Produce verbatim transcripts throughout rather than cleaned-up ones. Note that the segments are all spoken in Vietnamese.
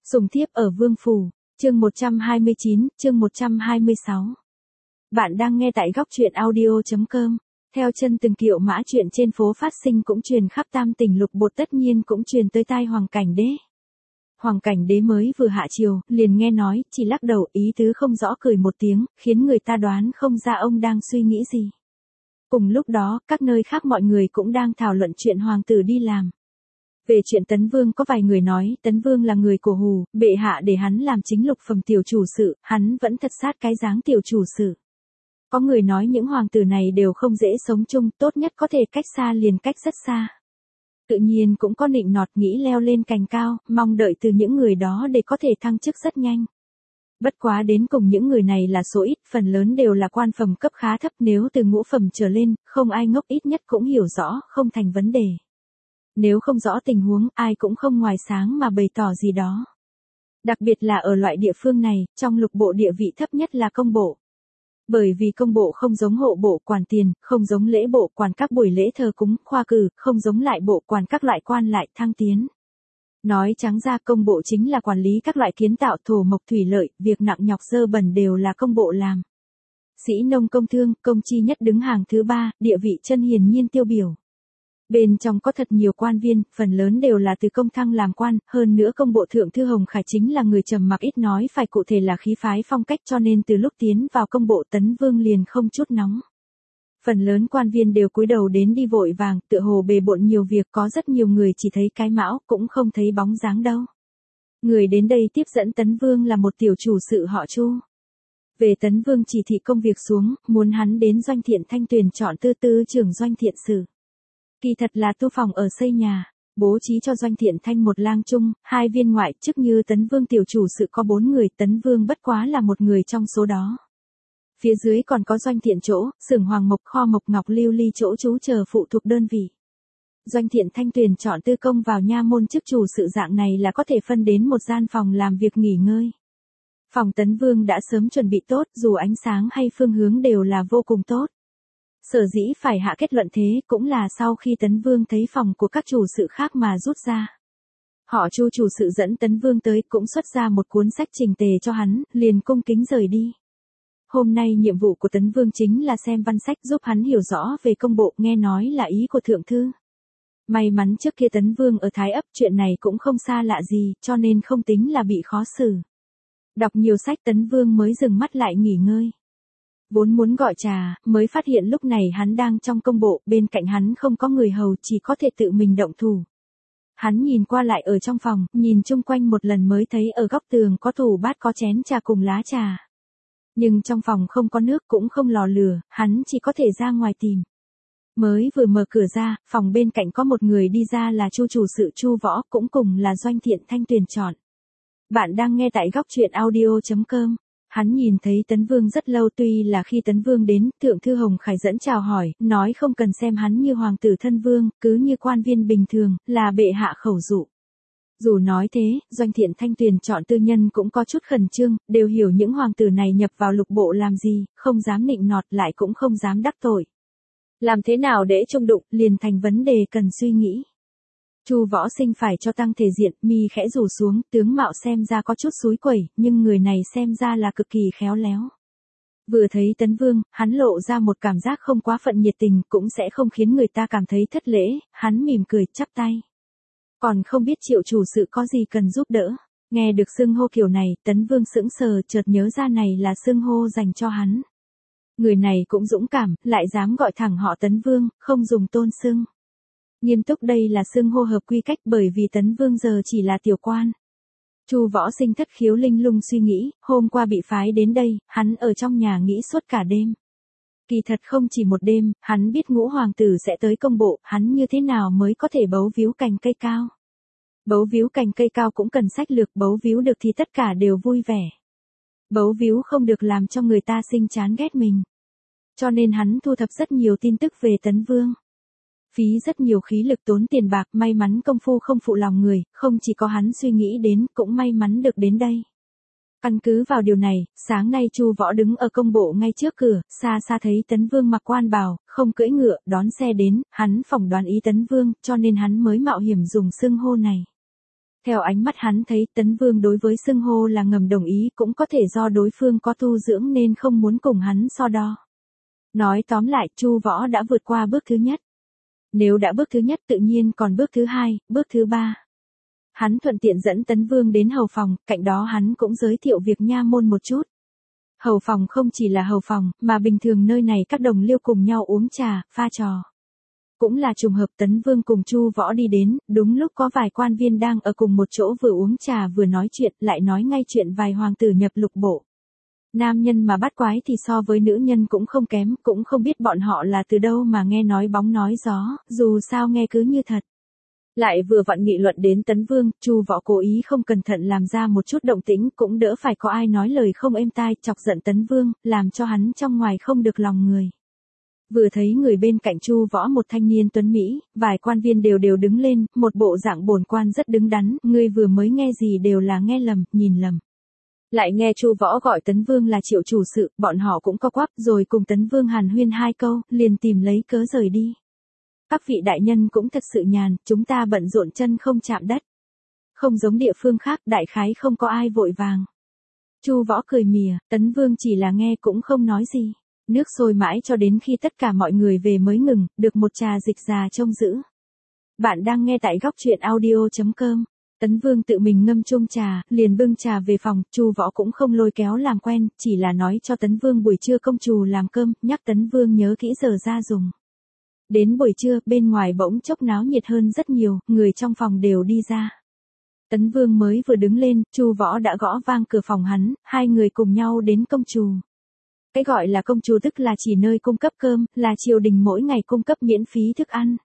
Sùng thiếp ở Vương Phủ, chương một trăm hai mươi chín, chương một trăm hai mươi sáu. Bạn đang nghe tại góc truyện audio.com. Theo chân từng kiệu mã chuyện trên phố phát sinh cũng truyền khắp tam tỉnh lục bột, tất nhiên cũng truyền tới tai Hoàng Cảnh Đế. Hoàng Cảnh Đế mới vừa hạ triều, liền nghe nói, chỉ lắc đầu, ý tứ không rõ, cười một tiếng, khiến người ta đoán không ra ông đang suy nghĩ gì. Cùng lúc đó, các nơi khác mọi người cũng đang thảo luận chuyện hoàng tử đi làm. Về chuyện Tấn Vương có vài người nói, Tấn Vương là người của Hù, bệ hạ để hắn làm chính lục phẩm tiểu chủ sự, hắn vẫn thật sát cái dáng tiểu chủ sự. Có người nói những hoàng tử này đều không dễ sống chung, tốt nhất có thể cách xa liền cách rất xa. Tự nhiên cũng có nịnh nọt nghĩ leo lên cành cao, mong đợi từ những người đó để có thể thăng chức rất nhanh. Bất quá đến cùng những người này là số ít, phần lớn đều là quan phẩm cấp khá thấp, nếu từ ngũ phẩm trở lên, không ai ngốc, ít nhất cũng hiểu rõ, không thành vấn đề. Nếu không rõ tình huống, ai cũng không ngoài sáng mà bày tỏ gì đó. Đặc biệt là ở loại địa phương này, trong lục bộ địa vị thấp nhất là công bộ. Bởi vì công bộ không giống hộ bộ quản tiền, không giống lễ bộ quản các buổi lễ thờ cúng, khoa cử, không giống lại bộ quản các loại quan lại thăng tiến. Nói trắng ra, công bộ chính là quản lý các loại kiến tạo, thổ mộc thủy lợi, việc nặng nhọc dơ bẩn đều là công bộ làm. Sĩ nông công thương, công chi nhất đứng hàng thứ ba, địa vị chân hiền nhiên tiêu biểu. Bên trong có thật nhiều quan viên, phần lớn đều là từ công thăng làm quan, hơn nữa công bộ thượng thư Hồng Khải chính là người trầm mặc ít nói, phải cụ thể là khí phái phong cách, cho nên từ lúc tiến vào công bộ Tấn Vương liền không chút nóng. Phần lớn quan viên đều cúi đầu đến đi vội vàng, tựa hồ bề bộn nhiều việc, có rất nhiều người chỉ thấy cái mão, cũng không thấy bóng dáng đâu. Người đến đây tiếp dẫn Tấn Vương là một tiểu chủ sự họ Chu. Về Tấn Vương chỉ thị công việc xuống, muốn hắn đến Doanh Thiện Thanh tuyển chọn tư tư trưởng Doanh Thiện Sử. Kỳ thật là tu phòng ở xây nhà, bố trí cho Doanh Thiện Thanh một lang trung, hai viên ngoại chức, như Tấn Vương tiểu chủ sự có bốn người, Tấn Vương bất quá là một người trong số đó. Phía dưới còn có Doanh Thiện chỗ, xưởng hoàng mộc, kho mộc ngọc, lưu ly chỗ trú chờ phụ thuộc đơn vị. Doanh Thiện Thanh tuyển chọn tư công vào nha môn chức chủ sự dạng này là có thể phân đến một gian phòng làm việc nghỉ ngơi. Phòng Tấn Vương đã sớm chuẩn bị tốt, dù ánh sáng hay phương hướng đều là vô cùng tốt. Sở dĩ phải hạ kết luận thế cũng là sau khi Tấn Vương thấy phòng của các chủ sự khác mà rút ra. Họ Chu chủ sự dẫn Tấn Vương tới cũng xuất ra một cuốn sách chỉnh tề cho hắn, liền cung kính rời đi. Hôm nay nhiệm vụ của Tấn Vương chính là xem văn sách giúp hắn hiểu rõ về công bộ, nghe nói là ý của thượng thư. May mắn trước kia Tấn Vương ở Thái Ấp, chuyện này cũng không xa lạ gì, cho nên không tính là bị khó xử. Đọc nhiều sách Tấn Vương mới dừng mắt lại nghỉ ngơi. Vốn muốn gọi trà, mới phát hiện lúc này hắn đang trong công bộ, bên cạnh hắn không có người hầu, chỉ có thể tự mình động thủ. Hắn nhìn qua lại ở trong phòng, nhìn chung quanh một lần mới thấy ở góc tường có tủ bát, có chén trà cùng lá trà. Nhưng trong phòng không có nước, cũng không lò lửa, hắn chỉ có thể ra ngoài tìm. Mới vừa mở cửa ra, phòng bên cạnh có một người đi ra là Chu chủ sự Chu Võ, cũng cùng là Doanh Thiện Thanh tuyển chọn. Bạn đang nghe tại góc truyện audio.com. Hắn nhìn thấy Tấn Vương rất lâu, tuy là khi Tấn Vương đến, thượng thư Hồng Khải dẫn chào hỏi, nói không cần xem hắn như hoàng tử thân vương, cứ như quan viên bình thường, là bệ hạ khẩu dụ. Dù nói thế, Doanh Thiện Thanh tuyển chọn tư nhân cũng có chút khẩn trương, đều hiểu những hoàng tử này nhập vào lục bộ làm gì, không dám nịnh nọt, lại cũng không dám đắc tội. Làm thế nào để trung đụng, liền thành vấn đề cần suy nghĩ. Chu Võ Sinh phải cho tăng thể diện, mi khẽ rủ xuống, tướng mạo xem ra có chút xúi quẩy, nhưng người này xem ra là cực kỳ khéo léo. Vừa thấy Tấn Vương, hắn lộ ra một cảm giác không quá phận nhiệt tình, cũng sẽ không khiến người ta cảm thấy thất lễ, hắn mỉm cười, chắp tay. Còn không biết Triệu chủ sự có gì cần giúp đỡ. Nghe được xưng hô kiểu này, Tấn Vương sững sờ, chợt nhớ ra này là xưng hô dành cho hắn. Người này cũng dũng cảm, lại dám gọi thẳng họ Tấn Vương, không dùng tôn xưng. Nghiêm túc, đây là xưng hô hợp quy cách, bởi vì Tấn Vương giờ chỉ là tiểu quan. Chu Võ Sinh thất khiếu linh lung suy nghĩ, hôm qua bị phái đến đây, hắn ở trong nhà nghĩ suốt cả đêm. Kỳ thật không chỉ một đêm, hắn biết ngũ hoàng tử sẽ tới công bộ, hắn như thế nào mới có thể bấu víu cành cây cao. Bấu víu cành cây cao cũng cần sách lược, bấu víu được thì tất cả đều vui vẻ. Bấu víu không được làm cho người ta sinh chán ghét mình. Cho nên hắn thu thập rất nhiều tin tức về Tấn Vương. Phí rất nhiều khí lực, tốn tiền bạc, may mắn công phu không phụ lòng người, không chỉ có hắn suy nghĩ đến, cũng may mắn được đến đây. Căn cứ vào điều này, sáng nay Chu Võ đứng ở công bộ ngay trước cửa, xa xa thấy Tấn Vương mặc quan bào, không cưỡi ngựa, đón xe đến, hắn phỏng đoán ý Tấn Vương, cho nên hắn mới mạo hiểm dùng xưng hô này. Theo ánh mắt hắn thấy Tấn Vương đối với xưng hô là ngầm đồng ý, cũng có thể do đối phương có tu dưỡng nên không muốn cùng hắn so đo. Nói tóm lại, Chu Võ đã vượt qua bước thứ nhất. Nếu đã bước thứ nhất tự nhiên còn bước thứ hai, bước thứ ba. Hắn thuận tiện dẫn Tấn Vương đến hầu phòng, cạnh đó hắn cũng giới thiệu việc nha môn một chút. Hầu phòng không chỉ là hầu phòng, mà bình thường nơi này các đồng liêu cùng nhau uống trà, pha trò. Cũng là trùng hợp Tấn Vương cùng Chu Võ đi đến, đúng lúc có vài quan viên đang ở cùng một chỗ vừa uống trà vừa nói chuyện, lại nói ngay chuyện vài hoàng tử nhập lục bộ. Nam nhân mà bắt quái thì so với nữ nhân cũng không kém, cũng không biết bọn họ là từ đâu mà nghe nói bóng nói gió, dù sao nghe cứ như thật. Lại vừa vặn nghị luận đến Tấn Vương, Chu Võ cố ý không cẩn thận làm ra một chút động tĩnh, cũng đỡ phải có ai nói lời không êm tai, chọc giận Tấn Vương, làm cho hắn trong ngoài không được lòng người. Vừa thấy người bên cạnh Chu Võ một thanh niên tuấn Mỹ, vài quan viên đều đều đứng lên, một bộ dạng bổn quan rất đứng đắn, ngươi vừa mới nghe gì đều là nghe lầm, nhìn lầm. Lại nghe Chu Võ gọi Tấn Vương là Triệu chủ sự, bọn họ cũng co quắp rồi cùng Tấn Vương hàn huyên hai câu, liền tìm lấy cớ rời đi. Các vị đại nhân cũng thật sự nhàn, chúng ta bận rộn chân không chạm đất. Không giống địa phương khác, đại khái không có ai vội vàng. Chu Võ cười mỉa, Tấn Vương chỉ là nghe cũng không nói gì. Nước sôi mãi cho đến khi tất cả mọi người về mới ngừng, được một trà dịch già trông giữ. Bạn đang nghe tại góc truyện audio chấm com. Tấn Vương tự mình ngâm chung trà, liền bưng trà về phòng, Chu Võ cũng không lôi kéo làm quen, chỉ là nói cho Tấn Vương buổi trưa công trù làm cơm, nhắc Tấn Vương nhớ kỹ giờ ra dùng. Đến buổi trưa, bên ngoài bỗng chốc náo nhiệt hơn rất nhiều, người trong phòng đều đi ra. Tấn Vương mới vừa đứng lên, Chu Võ đã gõ vang cửa phòng hắn, hai người cùng nhau đến công trù. Cái gọi là công trù tức là chỉ nơi cung cấp cơm, là triều đình mỗi ngày cung cấp miễn phí thức ăn.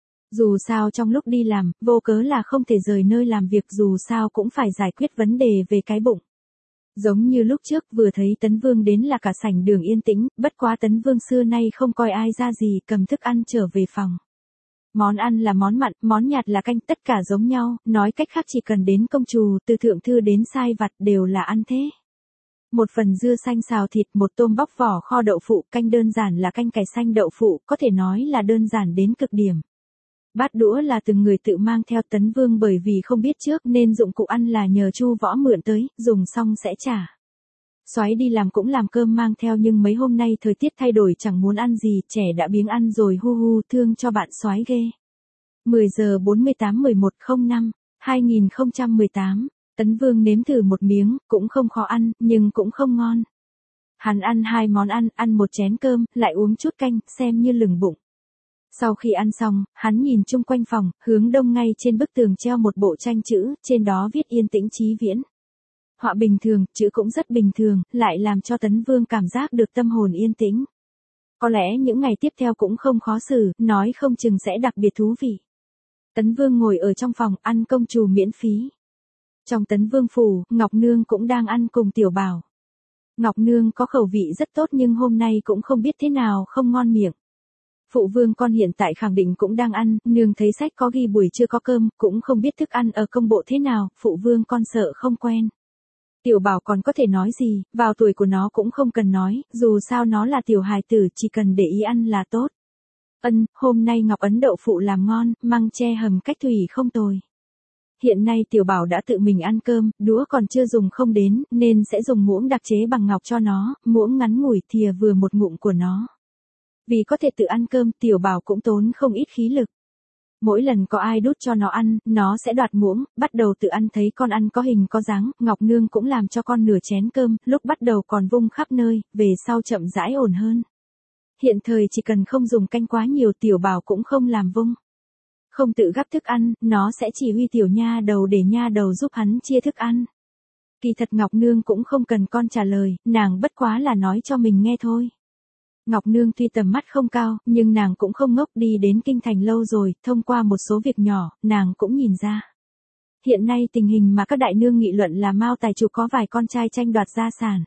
Dù sao trong lúc đi làm, vô cớ là không thể rời nơi làm việc, dù sao cũng phải giải quyết vấn đề về cái bụng. Giống như lúc trước vừa thấy Tấn Vương đến là cả sảnh đường yên tĩnh, bất quá Tấn Vương xưa nay không coi ai ra gì, cầm thức ăn trở về phòng. Món ăn là món mặn, món nhạt là canh, tất cả giống nhau, nói cách khác chỉ cần đến công trù, từ thượng thư đến sai vặt đều là ăn thế. Một phần dưa xanh xào thịt, một tôm bóc vỏ kho đậu phụ, canh đơn giản là canh cải xanh đậu phụ, có thể nói là đơn giản đến cực điểm. Bát đũa là từng người tự mang theo. Tấn Vương bởi vì không biết trước nên dụng cụ ăn là nhờ Chu Võ mượn tới, dùng xong sẽ trả. Soái đi làm cũng làm cơm mang theo, nhưng mấy hôm nay thời tiết thay đổi chẳng muốn ăn gì, trẻ đã biếng ăn rồi, hu hu, thương cho bạn soái ghê. mười giờ bốn mươi tám mười một không năm hai nghìn không trăm mười tám. Tấn Vương nếm thử một miếng, cũng không khó ăn, nhưng cũng không ngon. Hắn ăn hai món ăn, ăn một chén cơm, lại uống chút canh, xem như lửng bụng. Sau khi ăn xong, hắn nhìn chung quanh phòng, hướng đông ngay trên bức tường treo một bộ tranh chữ, trên đó viết yên tĩnh chí viễn. Họa bình thường, chữ cũng rất bình thường, lại làm cho Tấn Vương cảm giác được tâm hồn yên tĩnh. Có lẽ những ngày tiếp theo cũng không khó xử, nói không chừng sẽ đặc biệt thú vị. Tấn Vương ngồi ở trong phòng, ăn công trù miễn phí. Trong Tấn Vương phủ, Ngọc Nương cũng đang ăn cùng Tiểu Bảo. Ngọc Nương có khẩu vị rất tốt nhưng hôm nay cũng không biết thế nào không ngon miệng. Phụ vương con hiện tại khẳng định cũng đang ăn, nương thấy sách có ghi buổi trưa có cơm, cũng không biết thức ăn ở công bộ thế nào, phụ vương con sợ không quen. Tiểu Bảo còn có thể nói gì, vào tuổi của nó cũng không cần nói, dù sao nó là tiểu hài tử, chỉ cần để ý ăn là tốt. Ân, hôm nay Ngọc Ấn đậu phụ làm ngon, măng tre hầm cách thủy không tồi. Hiện nay Tiểu Bảo đã tự mình ăn cơm, đũa còn chưa dùng không đến, nên sẽ dùng muỗng đặc chế bằng ngọc cho nó, muỗng ngắn ngủi, thìa vừa một ngụm của nó. Vì có thể tự ăn cơm, Tiểu Bảo cũng tốn không ít khí lực. Mỗi lần có ai đút cho nó ăn, nó sẽ đoạt muỗng, bắt đầu tự ăn, thấy con ăn có hình có dáng, Ngọc Nương cũng làm cho con nửa chén cơm, lúc bắt đầu còn vung khắp nơi, về sau chậm rãi ổn hơn. Hiện thời chỉ cần không dùng canh quá nhiều, Tiểu Bảo cũng không làm vung. Không tự gắp thức ăn, nó sẽ chỉ huy tiểu nha đầu để nha đầu giúp hắn chia thức ăn. Kỳ thật Ngọc Nương cũng không cần con trả lời, nàng bất quá là nói cho mình nghe thôi. Ngọc Nương tuy tầm mắt không cao, nhưng nàng cũng không ngốc, đi đến kinh thành lâu rồi, thông qua một số việc nhỏ, nàng cũng nhìn ra. Hiện nay tình hình mà các đại nương nghị luận là Mao Tài Chủ có vài con trai tranh đoạt gia sản.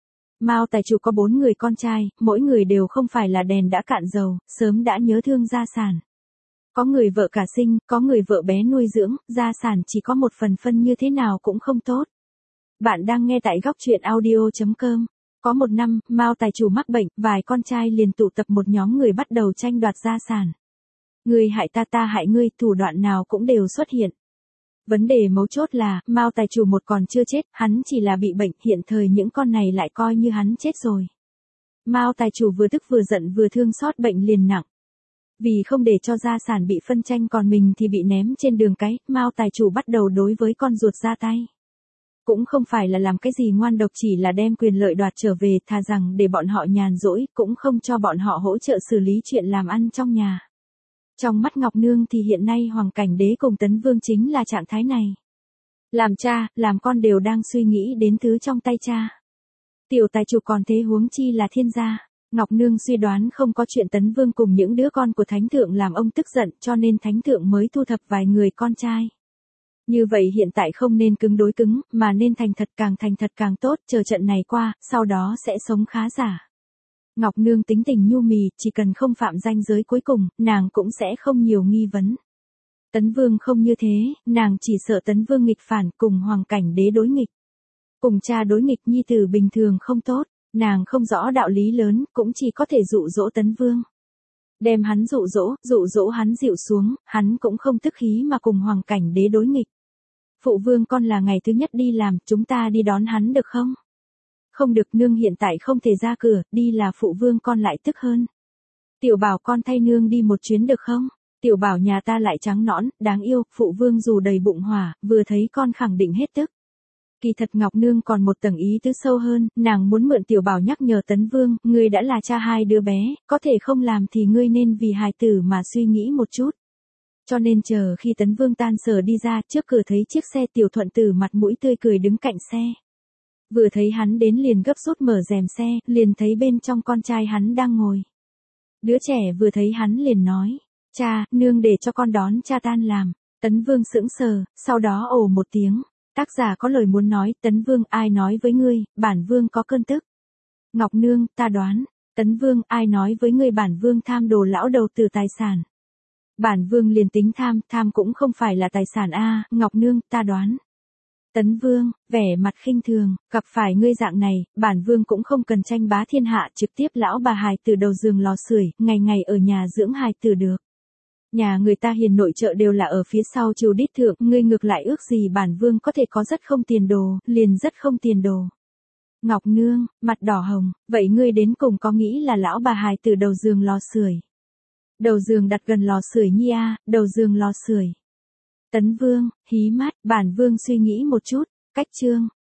Mao Tài Chủ có bốn người con trai, mỗi người đều không phải là đèn đã cạn dầu, sớm đã nhớ thương gia sản. Có người vợ cả sinh, có người vợ bé nuôi dưỡng, gia sản chỉ có một phần phân như thế nào cũng không tốt. Bạn đang nghe tại góc truyện audio chấm com. Có một năm, Mao Tài Chủ mắc bệnh, vài con trai liền tụ tập một nhóm người bắt đầu tranh đoạt gia sản. Người hại ta ta hại ngươi, thủ đoạn nào cũng đều xuất hiện. Vấn đề mấu chốt là, Mao tài chủ một còn chưa chết, hắn chỉ là bị bệnh, hiện thời những con này lại coi như hắn chết rồi. Mao tài chủ vừa tức vừa giận vừa thương xót bệnh liền nặng. Vì không để cho gia sản bị phân tranh còn mình thì bị ném trên đường cái, Mao tài chủ bắt đầu đối với con ruột ra tay. Cũng không phải là làm cái gì ngoan độc, chỉ là đem quyền lợi đoạt trở về, thà rằng để bọn họ nhàn rỗi, cũng không cho bọn họ hỗ trợ xử lý chuyện làm ăn trong nhà. Trong mắt Ngọc Nương thì hiện nay Hoàng Cảnh Đế cùng Tấn Vương chính là trạng thái này. Làm cha, làm con đều đang suy nghĩ đến thứ trong tay cha. Tiểu tài chủ còn thế huống chi là thiên gia. Ngọc Nương suy đoán không có chuyện Tấn Vương cùng những đứa con của Thánh Thượng làm ông tức giận, cho nên Thánh Thượng mới thu thập vài người con trai. Như vậy hiện tại không nên cứng đối cứng, mà nên thành thật, càng thành thật càng tốt, chờ trận này qua, sau đó sẽ sống khá giả. Ngọc Nương tính tình nhu mì, chỉ cần không phạm ranh giới cuối cùng, nàng cũng sẽ không nhiều nghi vấn. Tấn Vương không như thế, nàng chỉ sợ Tấn Vương nghịch phản, cùng Hoàng Cảnh Đế đối nghịch. Cùng cha đối nghịch nhi tử bình thường không tốt, nàng không rõ đạo lý lớn, cũng chỉ có thể dụ dỗ Tấn Vương. Đem hắn dụ dỗ, dụ dỗ hắn dịu xuống, hắn cũng không tức khí mà cùng Hoàng Cảnh Đế đối nghịch. Phụ vương con là ngày thứ nhất đi làm, chúng ta đi đón hắn được không? Không được, nương hiện tại không thể ra cửa, đi là phụ vương con lại tức hơn. Tiểu bảo con thay nương đi một chuyến được không? Tiểu bảo nhà ta lại trắng nõn, đáng yêu, phụ vương dù đầy bụng hỏa, vừa thấy con khẳng định hết tức. Kỳ thật Ngọc Nương còn một tầng ý tứ sâu hơn, nàng muốn mượn tiểu bảo nhắc nhở Tấn Vương, ngươi đã là cha hai đứa bé, có thể không làm thì ngươi nên vì hài tử mà suy nghĩ một chút. Cho nên chờ khi Tấn Vương tan sở đi ra, trước cửa thấy chiếc xe Tiểu Thuận Tử mặt mũi tươi cười đứng cạnh xe. Vừa thấy hắn đến liền gấp rút mở rèm xe, liền thấy bên trong con trai hắn đang ngồi. Đứa trẻ vừa thấy hắn liền nói, cha, nương để cho con đón cha tan làm. Tấn Vương sững sờ, sau đó ồ một tiếng. Tác giả có lời muốn nói, Tấn Vương, ai nói với ngươi, bản vương có cơn tức. Ngọc Nương, ta đoán. Tấn Vương, ai nói với ngươi bản vương tham đồ lão đầu tử tài sản. Bản vương liền tính tham, tham cũng không phải là tài sản a, Ngọc Nương, ta đoán. Tấn Vương, vẻ mặt khinh thường, gặp phải ngươi dạng này, bản vương cũng không cần tranh bá thiên hạ, trực tiếp lão bà hài từ đầu giường lò sưởi, ngày ngày ở nhà dưỡng hài tử được. Nhà người ta hiền nội trợ đều là ở phía sau triều đít thượng, ngươi ngược lại ước gì bản vương có thể có rất không tiền đồ, liền rất không tiền đồ. Ngọc Nương, mặt đỏ hồng, vậy ngươi đến cùng có nghĩ là lão bà hài từ đầu giường lò sưởi. Đầu giường đặt gần lò sưởi nhi a, đầu giường lò sưởi. Tấn Vương, hí mắt, bản vương suy nghĩ một chút, cách chương.